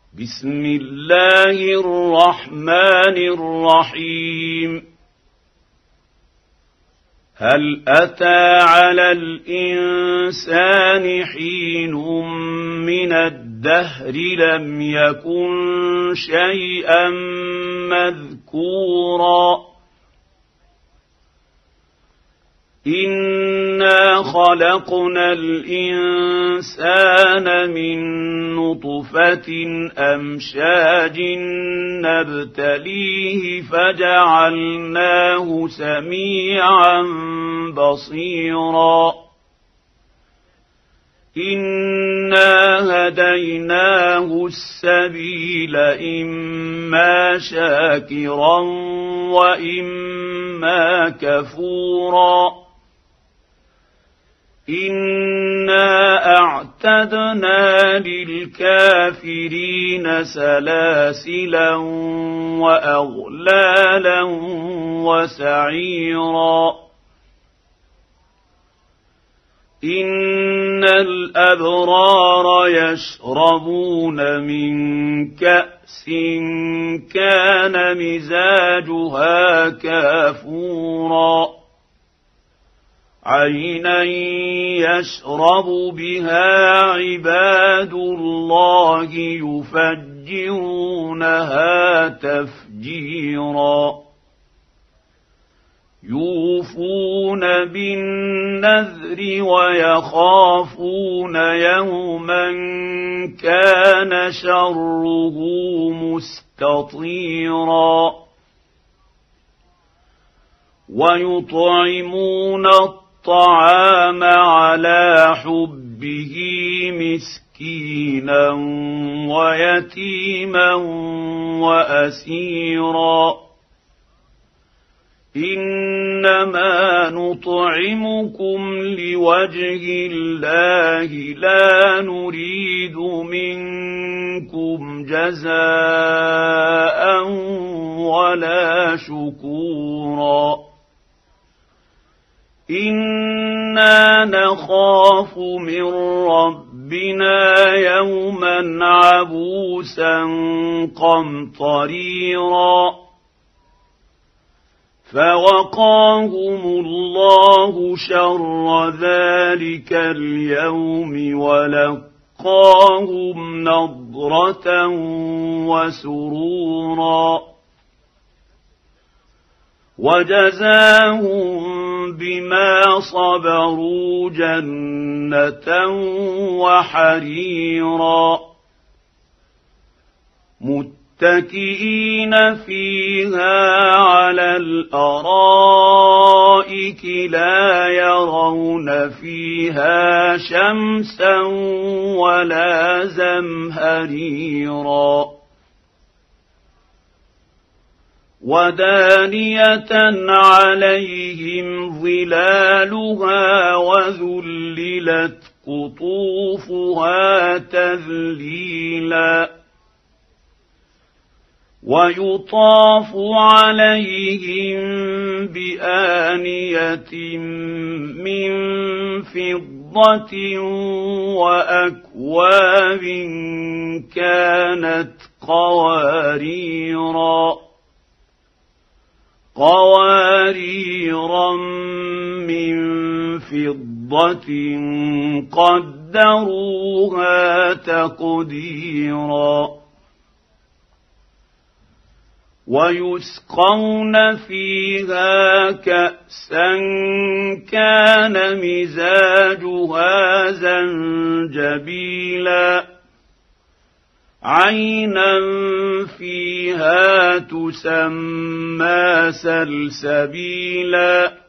بسم الله الرحمن الرحيم هل أتى على الإنسان حين من الدهر لم يكن شيئا مذكورا إنا خلقنا الإنسان من نطفة أمشاج نبتليه فجعلناه سميعا بصيرا إنا هديناه السبيل إما شاكرا وإما كفورا إنا أعتدنا للكافرين سلاسلا وأغلالا وسعيرا إن الأبرار يشربون من كأس كان مزاجها كافورا عينا يشرب بها عباد الله يفجرونها تفجيرا يوفون بالنذر ويخافون يوما كان شره مستطيرا ويطعمون الطعام على حبه مسكينا ويتيما وأسيرا إنما نطعمكم لوجه الله لا نريد منكم جزاء ولا شكورا إنا نخاف من ربنا يوما عبوسا قمطريرا فوقاهم الله شر ذلك اليوم ولقاهم نضرة وسرورا وجزاهم بما صبروا جنة وحريرا متكئين فيها على الأرائك لا يرون فيها شمسا ولا زمهريرا ودانية عليهم ظلالها وذللت قطوفها تذليلا ويطاف عليهم بآنية من فضة وأكواب كانت قواريرا من فضة قدروها تقديرا ويسقون فيها كأسا كان مزاجها زنجبيلا عينا فيها تسمى سلسبيلا